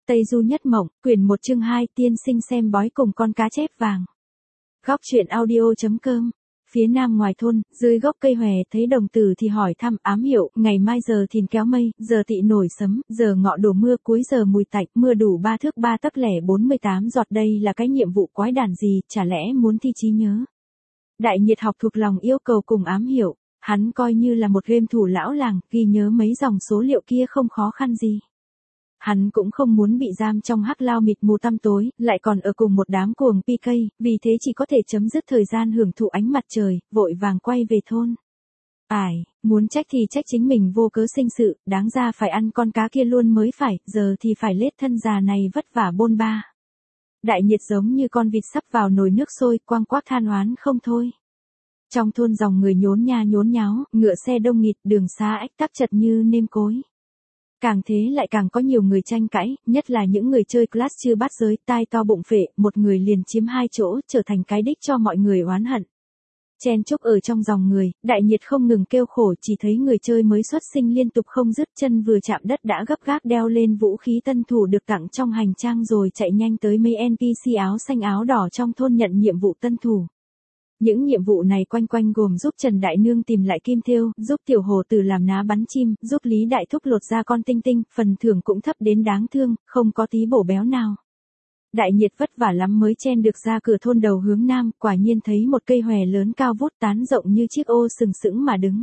Tây Du Nhất Mộng, quyển 1 chương 2, tiên sinh xem bói cùng con cá chép vàng. Góc truyện audio.com. Phía nam ngoài thôn, dưới gốc cây hòe thấy đồng tử thì hỏi thăm ám hiệu, ngày mai giờ thìn kéo mây, giờ tị nổi sấm, giờ ngọ đổ mưa, cuối giờ mùi tạch, mưa đủ 3 thước 3 tấc lẻ 48 giọt, đây là cái nhiệm vụ quái đản gì, chả lẽ muốn thi trí nhớ. Đại Nhiệt học thuộc lòng yêu cầu cùng ám hiệu, hắn coi như là một game thủ lão làng, ghi nhớ mấy dòng số liệu kia không khó khăn gì. Hắn cũng không muốn bị giam trong hắc lao mịt mù tăm tối, lại còn ở cùng một đám cuồng PK, vì thế chỉ có thể chấm dứt thời gian hưởng thụ ánh mặt trời, vội vàng quay về thôn. Muốn trách thì trách chính mình vô cớ sinh sự, đáng ra phải ăn con cá kia luôn mới phải, giờ thì phải lết thân già này vất vả bôn ba. Đại Nhiệt giống như con vịt sắp vào nồi nước sôi, quang quác than oán không thôi. Trong thôn dòng người nhốn nha nhốn nháo, ngựa xe đông nghịt, đường xá ách tắc chật như nêm cối. Càng thế lại càng có nhiều người tranh cãi, nhất là những người chơi class chưa bắt giới, tai to bụng phệ, một người liền chiếm 2 chỗ, trở thành cái đích cho mọi người oán hận. Chen chúc ở trong dòng người, Đại Nhiệt không ngừng kêu khổ, chỉ thấy người chơi mới xuất sinh liên tục không dứt, chân vừa chạm đất đã gấp gáp đeo lên vũ khí tân thủ được tặng trong hành trang rồi chạy nhanh tới mấy NPC áo xanh áo đỏ trong thôn nhận nhiệm vụ tân thủ. Những nhiệm vụ này quanh quanh gồm giúp Trần Đại Nương tìm lại kim thêu, giúp Tiểu Hồ Tử làm ná bắn chim, giúp Lý Đại Thúc lột ra con tinh tinh, phần thưởng cũng thấp đến đáng thương, không có tí bổ béo nào. Đại Nhiệt vất vả lắm mới chen được ra cửa thôn đầu hướng nam, quả nhiên thấy một cây hòe lớn cao vút tán rộng như chiếc ô sừng sững mà đứng.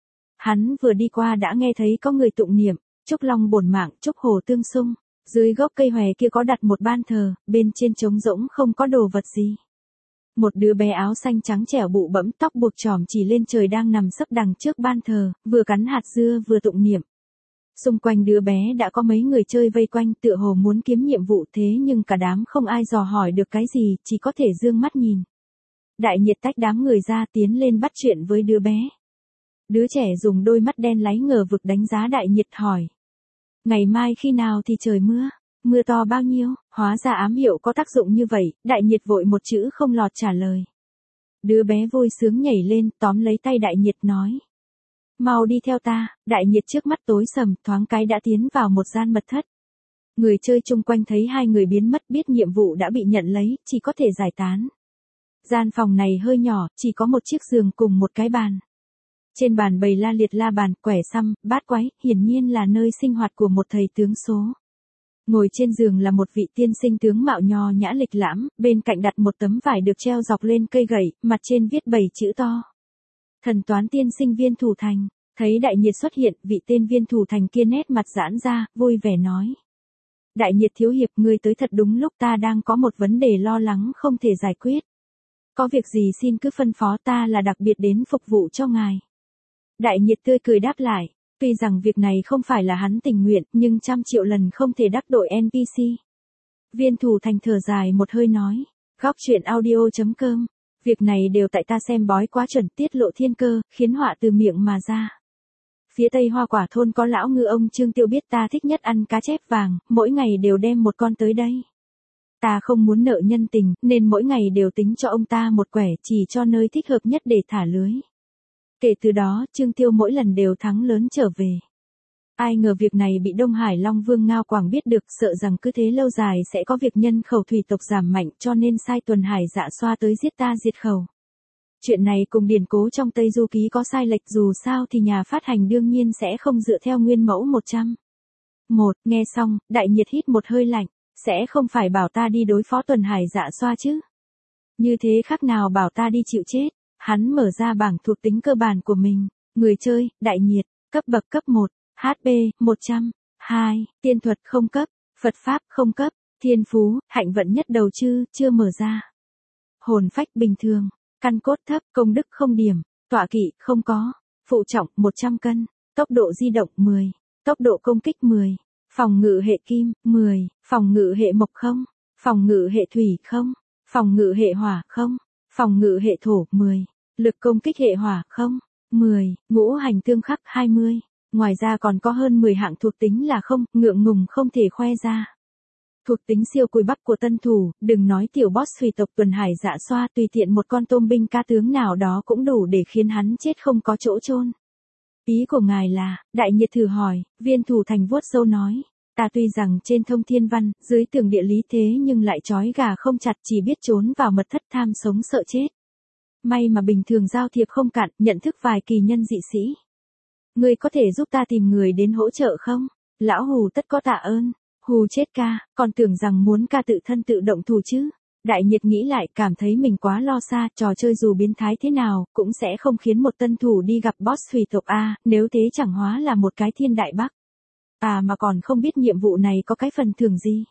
Hắn vừa đi qua đã nghe thấy có người tụng niệm, chúc long bổn mạng, chúc hồ tương xung. Dưới gốc cây hòe kia có đặt một ban thờ, bên trên trống rỗng không có đồ vật gì. Một đứa bé áo xanh trắng trẻo bụ bẫm, tóc buộc chòm chỉ lên trời đang nằm sấp đằng trước ban thờ, vừa cắn hạt dưa vừa tụng niệm. Xung quanh đứa bé đã có mấy người chơi vây quanh, tựa hồ muốn kiếm nhiệm vụ, thế nhưng cả đám không ai dò hỏi được cái gì, chỉ có thể dương mắt nhìn. Đại Nhiệt tách đám người ra tiến lên bắt chuyện với đứa bé. Đứa trẻ dùng đôi mắt đen láy ngờ vực đánh giá Đại Nhiệt hỏi. Ngày mai khi nào thì trời mưa? Mưa to bao nhiêu? Hóa ra ám hiệu có tác dụng như vậy, Đại Nhiệt vội một chữ không lọt trả lời. Đứa bé vui sướng nhảy lên, tóm lấy tay Đại Nhiệt nói. Mau đi theo ta. Đại Nhiệt trước mắt tối sầm, thoáng cái đã tiến vào một gian mật thất. Người chơi chung quanh thấy hai người biến mất, biết nhiệm vụ đã bị nhận lấy, chỉ có thể giải tán. Gian phòng này hơi nhỏ, chỉ có một chiếc giường cùng một cái bàn. Trên bàn bày la liệt la bàn, quẻ săm, bát quái, hiển nhiên là nơi sinh hoạt của một thầy tướng số. Ngồi trên giường là một vị tiên sinh tướng mạo nho nhã lịch lãm, bên cạnh đặt một tấm vải được treo dọc lên cây gậy, mặt trên viết 7 chữ to. Thần toán tiên sinh Viên Thủ Thành. Thấy Đại Nhiệt xuất hiện, vị tên Viên Thủ Thành kia nét mặt giãn ra, vui vẻ nói. Đại Nhiệt thiếu hiệp, ngươi tới thật đúng lúc, ta đang có một vấn đề lo lắng không thể giải quyết. Có việc gì xin cứ phân phó, ta là đặc biệt đến phục vụ cho ngài. Đại Nhiệt tươi cười đáp lại. Tuy rằng việc này không phải là hắn tình nguyện, nhưng 100 triệu lần không thể đắc tội NPC. Viên Thủ Thành thở dài một hơi nói. Góc truyện audio.com. Việc này đều tại ta xem bói quá chuẩn, tiết lộ thiên cơ, khiến họa từ miệng mà ra. Phía tây Hoa Quả thôn có lão ngư ông Trương Tiêu biết ta thích nhất ăn cá chép vàng, mỗi ngày đều đem một con tới đây. Ta không muốn nợ nhân tình, nên mỗi ngày đều tính cho ông ta một quẻ, chỉ cho nơi thích hợp nhất để thả lưới. Kể từ đó, Trương Tiêu mỗi lần đều thắng lớn trở về. Ai ngờ việc này bị Đông Hải Long Vương Ngao Quảng biết được, sợ rằng cứ thế lâu dài sẽ có việc nhân khẩu thủy tộc giảm mạnh, cho nên sai Tuần Hải Dạ Xoa tới giết ta diệt khẩu. Chuyện này cùng điển cố trong Tây Du Ký có sai lệch, dù sao thì nhà phát hành đương nhiên sẽ không dựa theo nguyên mẫu 100. Nghe xong, Đại Nhiệt hít một hơi lạnh, sẽ không phải bảo ta đi đối phó Tuần Hải Dạ Xoa chứ? Như thế khác nào bảo ta đi chịu chết? Hắn mở ra bảng thuộc tính cơ bản của mình. Người chơi, Đại Nhiệt, cấp bậc cấp 1, HP, 100, 2, tiên thuật không cấp, Phật Pháp không cấp, thiên phú, hạnh vận nhất đầu chưa mở ra. Hồn phách bình thường, căn cốt thấp, công đức không điểm, tọa kỵ không có, phụ trọng 100 cân, tốc độ di động 10, tốc độ công kích 10, phòng ngự hệ kim 10, phòng ngự hệ mộc không, phòng ngự hệ thủy không, phòng ngự hệ hỏa không, phòng ngự hệ thổ 10. Lực công kích hệ hỏa không, 10, ngũ hành tương khắc 20, ngoài ra còn có hơn 10 hạng thuộc tính là không, ngượng ngùng không thể khoe ra. Thuộc tính siêu cùi bắp của tân thủ, đừng nói tiểu boss thủy tộc Tuần Hải Dạ Xoa, tùy tiện một con tôm binh ca tướng nào đó cũng đủ để khiến hắn chết không có chỗ chôn. Ý của ngài là, Đại Nhiệt thử hỏi, Viên Thủ Thành vuốt râu nói. Ta tuy rằng trên thông thiên văn, dưới tường địa lý thế nhưng lại trói gà không chặt, chỉ biết trốn vào mật thất tham sống sợ chết. May mà bình thường giao thiệp không cạn, nhận thức vài kỳ nhân dị sĩ. Ngươi có thể giúp ta tìm người đến hỗ trợ không? Lão Hù tất có tạ ơn. Hù chết ca, còn tưởng rằng muốn ca tự thân tự động thủ chứ. Đại Nhiệt nghĩ lại, cảm thấy mình quá lo xa, trò chơi dù biến thái thế nào, cũng sẽ không khiến một tân thủ đi gặp boss hủy tộc A, nếu thế chẳng hóa là một cái thiên đại bắc. À mà còn không biết nhiệm vụ này có cái phần thưởng gì.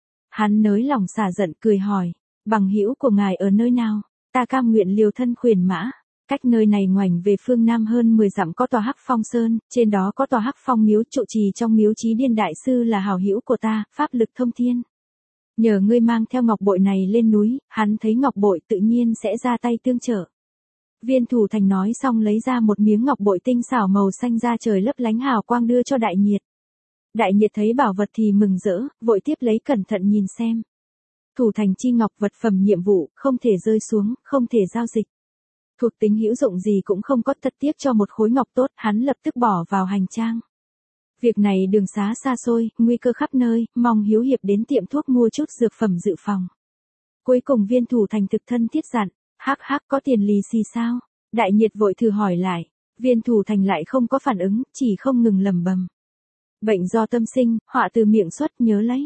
Hắn nới lòng xả giận cười hỏi, bằng hữu của ngài ở nơi nào? Ta cam nguyện liều thân khuyển mã. Cách nơi này ngoảnh về phương Nam hơn 10 dặm có tòa Hắc Phong Sơn, trên đó có tòa Hắc Phong miếu, trụ trì trong miếu Chí Điên đại sư là hảo hữu của ta, pháp lực thông thiên. Nhờ ngươi mang theo ngọc bội này lên núi, hắn thấy ngọc bội tự nhiên sẽ ra tay tương trợ. Viên Thủ Thành nói xong lấy ra một miếng ngọc bội tinh xảo màu xanh da trời lấp lánh hào quang đưa cho Đại Nhiệt. Đại Nhiệt thấy bảo vật thì mừng rỡ, vội tiếp lấy cẩn thận nhìn xem. Thủ thành chi ngọc, vật phẩm nhiệm vụ, không thể rơi xuống, không thể giao dịch. Thuộc tính hữu dụng gì cũng không có, thật tiếp cho một khối ngọc tốt, hắn lập tức bỏ vào hành trang. Việc này đường xá xa xôi, nguy cơ khắp nơi, mong Hiếu Hiệp đến tiệm thuốc mua chút dược phẩm dự phòng. Cuối cùng Viên Thủ Thành thực thân thiết dặn, hắc hắc có tiền lì xì sao? Đại Nhiệt vội thử hỏi lại, Viên Thủ Thành lại không có phản ứng, chỉ không ngừng lẩm bẩm. Bệnh do tâm sinh, họa từ miệng xuất, nhớ lấy.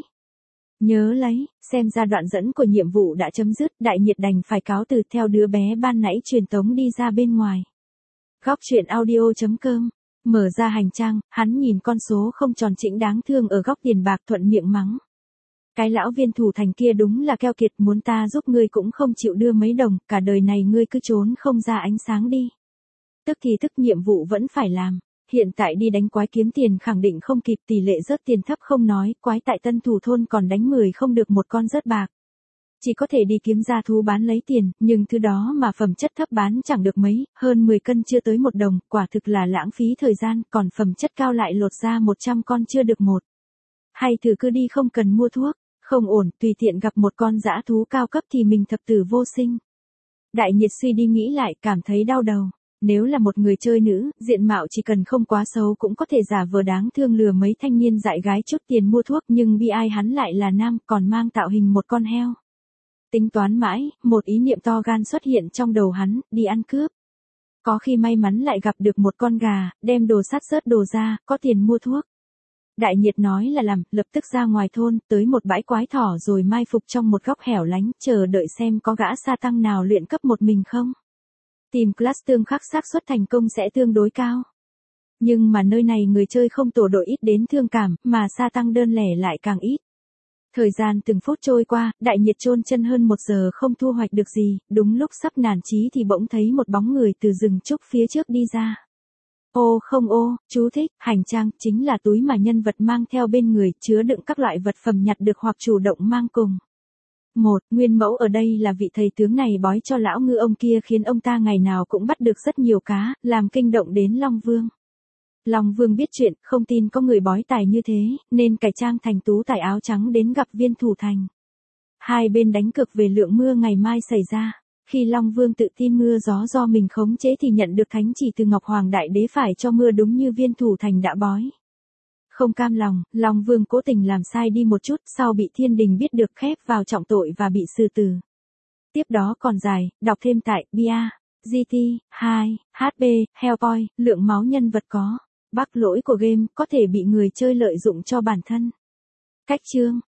Nhớ lấy, xem ra đoạn dẫn của nhiệm vụ đã chấm dứt, Đại Nhiệt đành phải cáo từ theo đứa bé ban nãy truyền tống đi ra bên ngoài. Góc truyện audio.com, mở ra hành trang, hắn nhìn con số không tròn chỉnh đáng thương ở góc tiền bạc thuận miệng mắng. Cái lão Viên Thủ Thành kia đúng là keo kiệt, muốn ta giúp ngươi cũng không chịu đưa mấy đồng, cả đời này ngươi cứ trốn không ra ánh sáng đi. Tức thì tức nhiệm vụ vẫn phải làm. Hiện tại đi đánh quái kiếm tiền khẳng định không kịp, tỷ lệ rớt tiền thấp không nói, quái tại Tân Thủ thôn còn đánh 10 không được một con rớt bạc. Chỉ có thể đi kiếm gia thú bán lấy tiền, nhưng thứ đó mà phẩm chất thấp bán chẳng được mấy, hơn 10 cân chưa tới 1 đồng, quả thực là lãng phí thời gian, còn phẩm chất cao lại lột ra 100 con chưa được một. Hay thử cứ đi không cần mua thuốc, không ổn, tùy tiện gặp một con dã thú cao cấp thì mình thập tử vô sinh. Đại Nhiệt suy đi nghĩ lại, cảm thấy đau đầu. Nếu là một người chơi nữ, diện mạo chỉ cần không quá xấu cũng có thể giả vờ đáng thương lừa mấy thanh niên dại gái chút tiền mua thuốc, nhưng bi ai hắn lại là nam, còn mang tạo hình một con heo. Tính toán mãi, một ý niệm to gan xuất hiện trong đầu hắn, đi ăn cướp. Có khi may mắn lại gặp được một con gà, đem đồ sắt rớt đồ ra, có tiền mua thuốc. Đại Nhiệt nói là làm, lập tức ra ngoài thôn, tới một bãi quái thỏ rồi mai phục trong một góc hẻo lánh, chờ đợi xem có gã sa tăng nào luyện cấp một mình không. Tìm class tương khắc xác suất thành công sẽ tương đối cao. Nhưng mà nơi này người chơi không tổ đội ít đến thương cảm, mà sa tăng đơn lẻ lại càng ít. Thời gian từng phút trôi qua, Đại Nhiệt chôn chân hơn 1 giờ không thu hoạch được gì, đúng lúc sắp nản chí thì bỗng thấy một bóng người từ rừng trúc phía trước đi ra. Ô không ô, chú thích, hành trang chính là túi mà nhân vật mang theo bên người, chứa đựng các loại vật phẩm nhặt được hoặc chủ động mang cùng. Nguyên mẫu ở đây là vị thầy tướng này bói cho lão ngư ông kia khiến ông ta ngày nào cũng bắt được rất nhiều cá, làm kinh động đến Long Vương. Long Vương biết chuyện, không tin có người bói tài như thế, nên cải trang thành tú tài áo trắng đến gặp Viên Thủ Thành. Hai bên đánh cược về lượng mưa ngày mai xảy ra. Khi Long Vương tự tin mưa gió do mình khống chế thì nhận được thánh chỉ từ Ngọc Hoàng Đại Đế phải cho mưa đúng như Viên Thủ Thành đã bói. Không cam lòng, Long Vương cố tình làm sai đi một chút, sau bị thiên đình biết được khép vào trọng tội và bị xử tử. Tiếp đó còn dài, đọc thêm tại Bia, GT, 2, HP, Hellpoint, lượng máu nhân vật có. Bug lỗi của game có thể bị người chơi lợi dụng cho bản thân. Cách chương